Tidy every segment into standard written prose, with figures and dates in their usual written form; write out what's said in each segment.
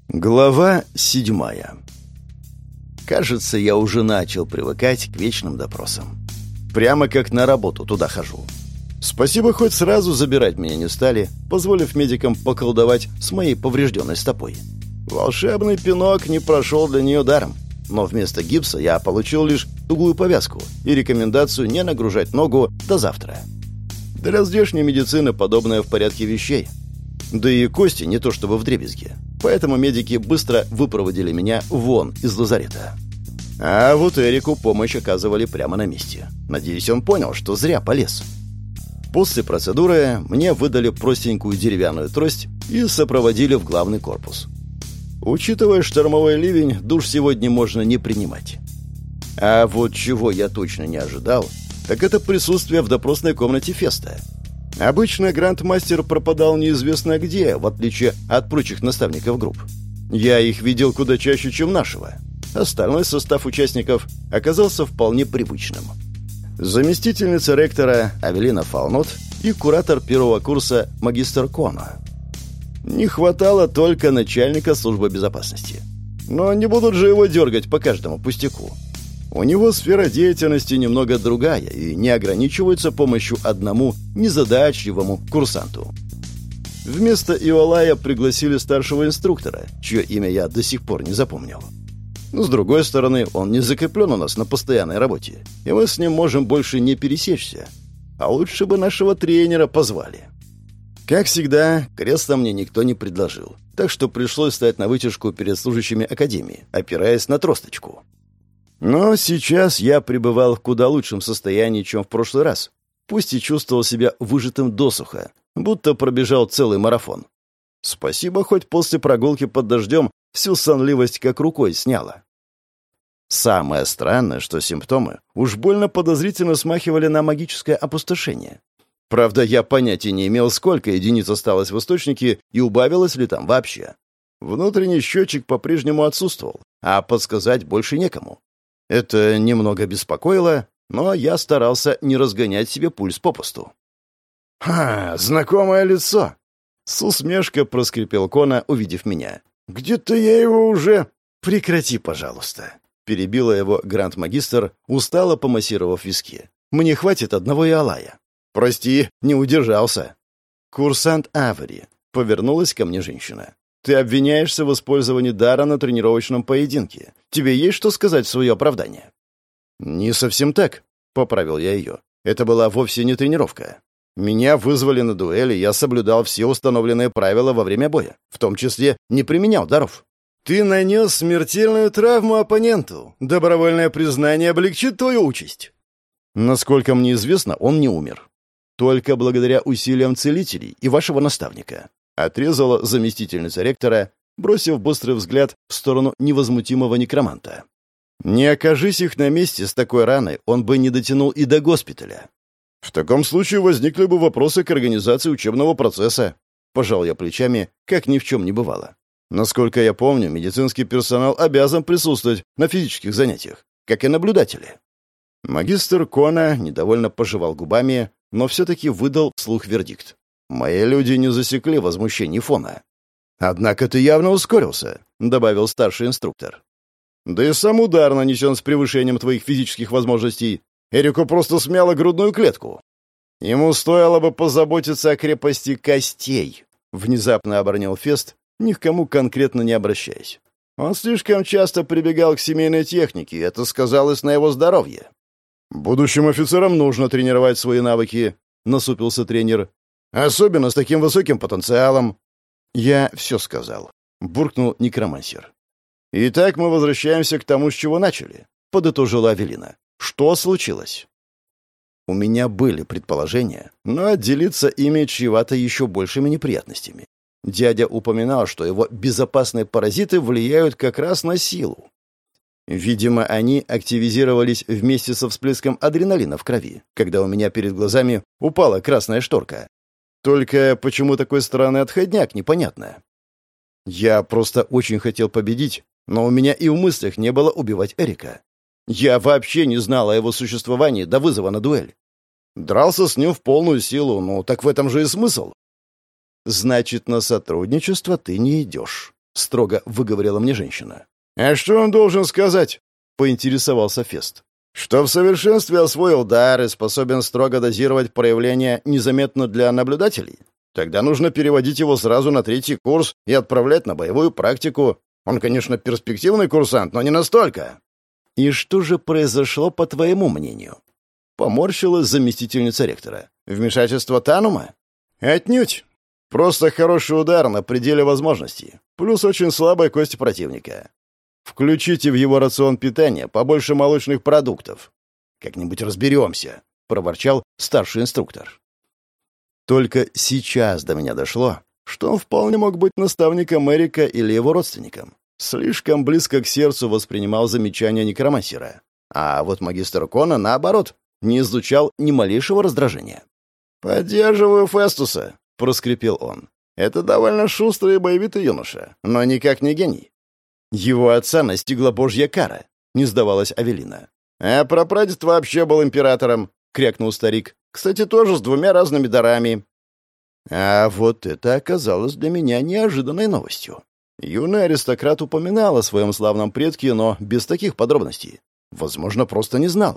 Глава 7. Кажется, я уже начал привыкать к вечным допросам. Прямо как на работу туда хожу. Спасибо, хоть сразу забирать меня не стали, позволив медикам поколдовать с моей поврежденной стопой. Волшебный пинок не прошел для нее даром, но вместо гипса я получил лишь тугую повязку и рекомендацию не нагружать ногу до завтра. Для здешней медицины подобное в порядке вещей. Да и кости не то чтобы вдребезги. Поэтому медики быстро выпроводили меня вон из лазарета. А вот Эрику помощь оказывали прямо на месте. Надеюсь, он понял, что зря полез. После процедуры мне выдали простенькую деревянную трость и сопроводили в главный корпус. Учитывая штормовой ливень, душ сегодня можно не принимать. А вот чего я точно не ожидал, так это присутствие в допросной комнате Феста. Обычно грандмастер пропадал неизвестно где, в отличие от прочих наставников групп. Я их видел куда чаще, чем нашего. Остальной состав участников оказался вполне привычным. Заместительница ректора Авелина Фалнот и куратор первого курса магистр Кона. Не хватало только начальника службы безопасности. Но не будут же его дергать по каждому пустяку. У него сфера деятельности немного другая и не ограничивается помощью одному незадачливому курсанту. Вместо Иолая пригласили старшего инструктора, чье имя я до сих пор не запомнил. Но, с другой стороны, он не закреплен у нас на постоянной работе, и мы с ним можем больше не пересечься. А лучше бы нашего тренера позвали. Как всегда, кресла мне никто не предложил, так что пришлось стать на вытяжку перед служащими академии, опираясь на тросточку. Но сейчас я пребывал в куда лучшем состоянии, чем в прошлый раз. Пусть и чувствовал себя выжатым досуха, будто пробежал целый марафон. Спасибо, хоть после прогулки под дождем всю сонливость как рукой сняло. Самое странное, что симптомы уж больно подозрительно смахивали на магическое опустошение. Правда, я понятия не имел, сколько единиц осталось в источнике и убавилось ли там вообще. Внутренний счетчик по-прежнему отсутствовал, а подсказать больше некому. Это немного беспокоило, но я старался не разгонять себе пульс попусту. «Ха, знакомое лицо!» С усмешкой проскрипел Кона, увидев меня. «Где-то я его уже...» «Прекрати, пожалуйста!» Перебила его гранд-магистр, устало помассировав виски. «Мне хватит одного Иолая». «Прости, не удержался». «Курсант Авари», — повернулась ко мне женщина. «Ты обвиняешься в использовании дара на тренировочном поединке. Тебе есть что сказать в свое оправдание?» «Не совсем так», — поправил я ее. «Это была вовсе не тренировка. Меня вызвали на дуэль, и я соблюдал все установленные правила во время боя, в том числе не применял даров». «Ты нанес смертельную травму оппоненту. Добровольное признание облегчит твою участь». «Насколько мне известно, он не умер. Только благодаря усилиям целителей и вашего наставника», — отрезала заместительница ректора, бросив быстрый взгляд в сторону невозмутимого некроманта. «Не окажись их на месте с такой раной, он бы не дотянул и до госпиталя». «В таком случае возникли бы вопросы к организации учебного процесса», — пожал я плечами, как ни в чем не бывало. «Насколько я помню, медицинский персонал обязан присутствовать на физических занятиях, как и наблюдатели». Магистр Кона недовольно пожевал губами, но все-таки выдал вслух вердикт. «Мои люди не засекли возмущений фона». «Однако ты явно ускорился», — добавил старший инструктор. «Да и сам удар нанесен с превышением твоих физических возможностей. Эрику просто смяло грудную клетку». «Ему стоило бы позаботиться о крепости костей», — внезапно обронил Фест, ни к кому конкретно не обращаясь. «Он слишком часто прибегал к семейной технике, и это сказалось на его здоровье». «Будущим офицерам нужно тренировать свои навыки», — насупился тренер. «Особенно с таким высоким потенциалом». «Я все сказал», — буркнул некромансер. «Итак, мы возвращаемся к тому, с чего начали», — подытожила Авелина. «Что случилось?» У меня были предположения, но отделиться ими чревато еще большими неприятностями. Дядя упоминал, что его безопасные паразиты влияют как раз на силу. Видимо, они активизировались вместе со всплеском адреналина в крови, когда у меня перед глазами упала красная шторка. Только почему такой странный отходняк, непонятно. Я просто очень хотел победить, но у меня и в мыслях не было убивать Эрика. Я вообще не знал о его существовании до вызова на дуэль. Дрался с ним в полную силу, ну так в этом же и смысл. «Значит, на сотрудничество ты не идешь», — строго выговорила мне женщина. «А что он должен сказать?» — поинтересовался Фест. «Что в совершенстве освоил дар и способен строго дозировать проявления незаметно для наблюдателей? Тогда нужно переводить его сразу на 3-й курс и отправлять на боевую практику. Он, конечно, перспективный курсант, но не настолько». «И что же произошло, по твоему мнению?» Поморщилась заместительница ректора. «Вмешательство Танума?» «Отнюдь. Просто хороший удар на пределе возможностей. Плюс очень слабая кость противника. Включите в его рацион питания побольше молочных продуктов. Как-нибудь разберемся», — проворчал старший инструктор. Только сейчас до меня дошло, что он вполне мог быть наставником Эрика или его родственником. Слишком близко к сердцу воспринимал замечания некромансера. А вот магистр Кона, наоборот, не излучал ни малейшего раздражения. «Поддерживаю Фестуса», — проскрипел он. «Это довольно шустрый и боевитый юноша, но никак не гений». «Его отца настигла божья кара», — не сдавалась Авелина. «А прапрадед вообще был императором», — крякнул старик. «Кстати, тоже с 2 разными дарами». А вот это оказалось для меня неожиданной новостью. Юный аристократ упоминал о своем славном предке, но без таких подробностей. Возможно, просто не знал.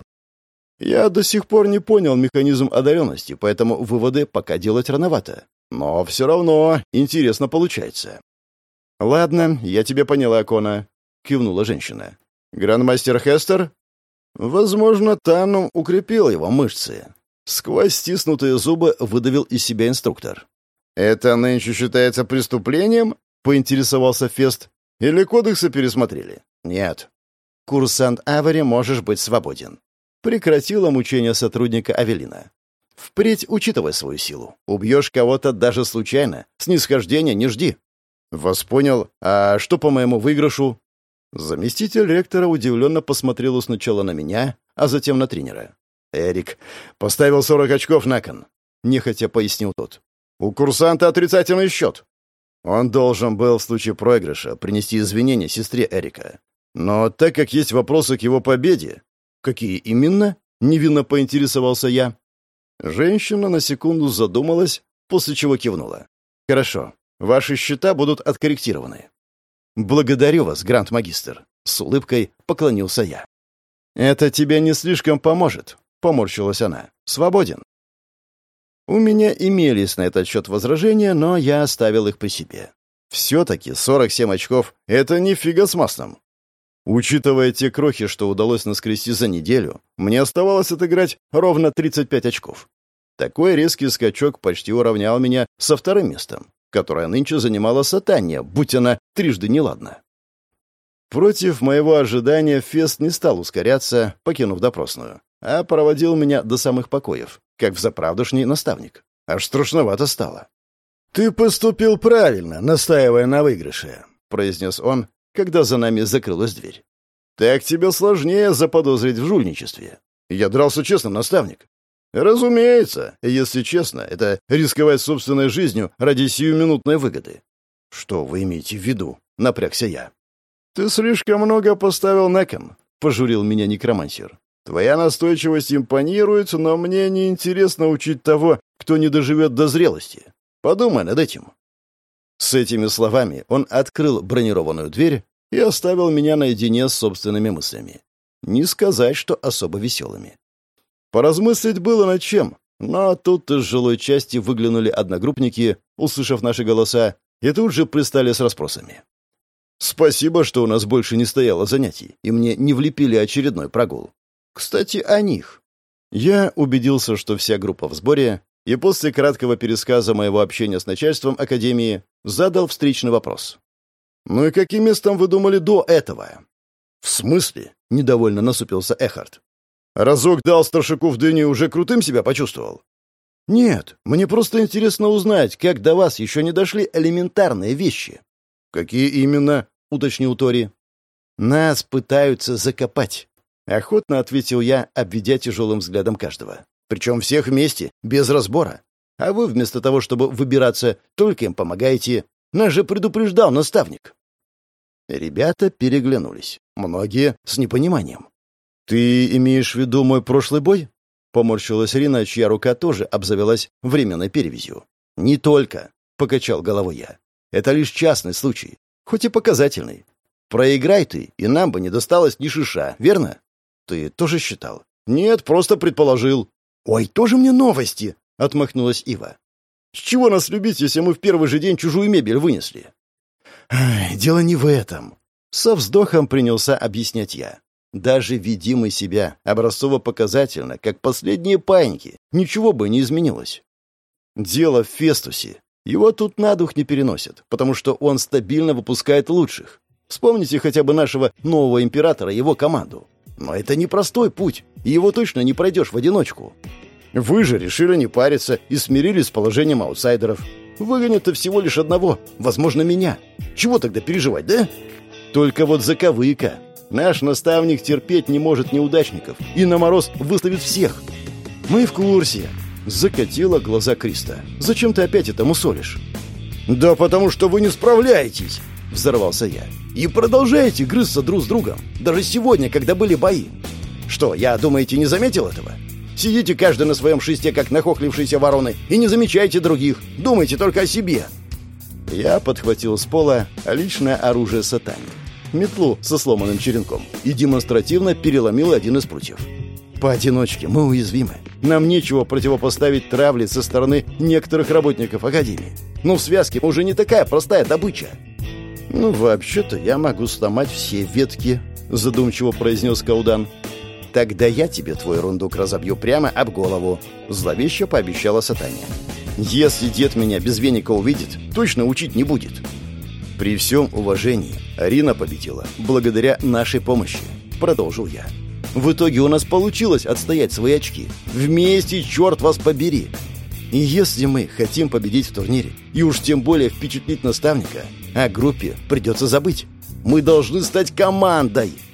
Я до сих пор не понял механизм одаренности, поэтому выводы пока делать рановато. Но все равно интересно получается. «Ладно, я тебя поняла, Кона», — кивнула женщина. «Грандмастер Хестер?» Возможно, Танум укрепил его мышцы. Сквозь стиснутые зубы выдавил из себя инструктор. «Это нынче считается преступлением?» — поинтересовался Фест. «Или кодексы пересмотрели?» «Нет». «Курсант Авари, можешь быть свободен». Прекратила мучение сотрудника Авелина. «Впредь учитывай свою силу. Убьешь кого-то даже случайно. Снисхождения не жди». «Вас понял. А что по моему выигрышу?» Заместитель ректора удивленно посмотрел сначала на меня, а затем на тренера. «Эрик поставил 40 очков на кон», — нехотя пояснил тот. «У курсанта отрицательный счет». Он должен был в случае проигрыша принести извинения сестре Эрика. Но так как есть вопросы к его победе... «Какие именно?» — невинно поинтересовался я. Женщина на секунду задумалась, после чего кивнула. «Хорошо, ваши счета будут откорректированы». «Благодарю вас, гранд-магистр», — с улыбкой поклонился я. «Это тебе не слишком поможет», — поморщилась она. «Свободен». У меня имелись на этот счет возражения, но я оставил их при себе. Все-таки 47 очков — это не фига с маслом. Учитывая те крохи, что удалось наскрести за неделю, мне оставалось отыграть ровно 35 очков. Такой резкий скачок почти уравнял меня со 2-м местом, которое нынче занимала Сатания, будь она трижды неладна. Против моего ожидания Фест не стал ускоряться, покинув допросную, а проводил меня до самых покоев, как взаправдошний наставник. Аж страшновато стало. «Ты поступил правильно, настаивая на выигрыше», — произнес он, когда за нами закрылась дверь. «Так тебе сложнее заподозрить в жульничестве. Я дрался честно, наставник». «Разумеется, если честно, это рисковать собственной жизнью ради сиюминутной выгоды». «Что вы имеете в виду?» — напрягся я. «Ты слишком много поставил на кон», — пожурил меня некромансер. «Твоя настойчивость импонирует, но мне не интересно учить того, кто не доживет до зрелости. Подумай над этим». С этими словами он открыл бронированную дверь и оставил меня наедине с собственными мыслями. Не сказать, что особо веселыми. Поразмыслить было над чем, но тут из жилой части выглянули одногруппники, услышав наши голоса, и тут же пристали с расспросами. Спасибо, что у нас больше не стояло занятий, и мне не влепили очередной прогул. Кстати, о них. Я убедился, что вся группа в сборе, и после краткого пересказа моего общения с начальством Академии задал встречный вопрос. «Ну и каким местом вы думали до этого?» «В смысле?» — недовольно насупился Эхард. «Разок дал старшаку в дыне и уже крутым себя почувствовал?» «Нет, мне просто интересно узнать, как до вас еще не дошли элементарные вещи». «Какие именно?» — уточнил Тори. «Нас пытаются закопать», — охотно ответил я, обведя тяжелым взглядом каждого. «Причем всех вместе, без разбора. А вы вместо того, чтобы выбираться, только им помогаете. Нас же предупреждал наставник». Ребята переглянулись, многие с непониманием. «Ты имеешь в виду мой прошлый бой?» — поморщилась Рина, чья рука тоже обзавелась временной перевязью. «Не только», — покачал головой я. «Это лишь частный случай. хоть и показательный. Проиграй ты, и нам бы не досталось ни шиша, верно? Ты тоже считал? Нет, просто предположил. Ой, тоже мне новости, отмахнулась Ива. С чего нас любить, если мы в первый же день чужую мебель вынесли? Ай, дело не в этом. Со вздохом принялся объяснять я. Даже веди мы себя образцово-показательно, как последние паиньки, ничего бы не изменилось. Дело в Фестусе. Его тут на дух не переносят, потому что он стабильно выпускает лучших. Вспомните хотя бы нашего нового императора и его команду. Но это непростой путь, и его точно не пройдешь в одиночку. Вы же решили не париться и смирились с положением аутсайдеров. Выгонят-то всего лишь одного, возможно, меня. Чего тогда переживать, да? Только вот заковыка. Наш наставник терпеть не может неудачников и на мороз выставит всех. Мы в курсе. Закатила глаза Криста. Зачем ты опять это мусолишь? Да потому что вы не справляетесь, взорвался я. И продолжаете грызться друг с другом. Даже сегодня, когда были бои. Что, я, думаете, не заметил этого? Сидите каждый на своем шесте, как нахохлившиеся вороны, и не замечайте других. Думайте только о себе. Я подхватил с пола личное оружие сатаны. Метлу со сломанным черенком. И демонстративно переломил один из прутьев. Поодиночке мы уязвимы. Нам нечего противопоставить травле со стороны некоторых работников Академии. Но в связке мы уже не такая простая добыча. «Ну, вообще-то я могу сломать все ветки», — задумчиво произнес Каудан. «Тогда я тебе твой рундук разобью прямо об голову», — зловеще пообещала Сатания. «Если дед меня без веника увидит, точно учить не будет». «При всем уважении, Арина победила благодаря нашей помощи», — продолжил я. «В итоге у нас получилось отстоять свои очки. Вместе, черт вас побери. И если мы хотим победить в турнире, и уж тем более впечатлить наставника, о группе придется забыть. Мы должны стать командой».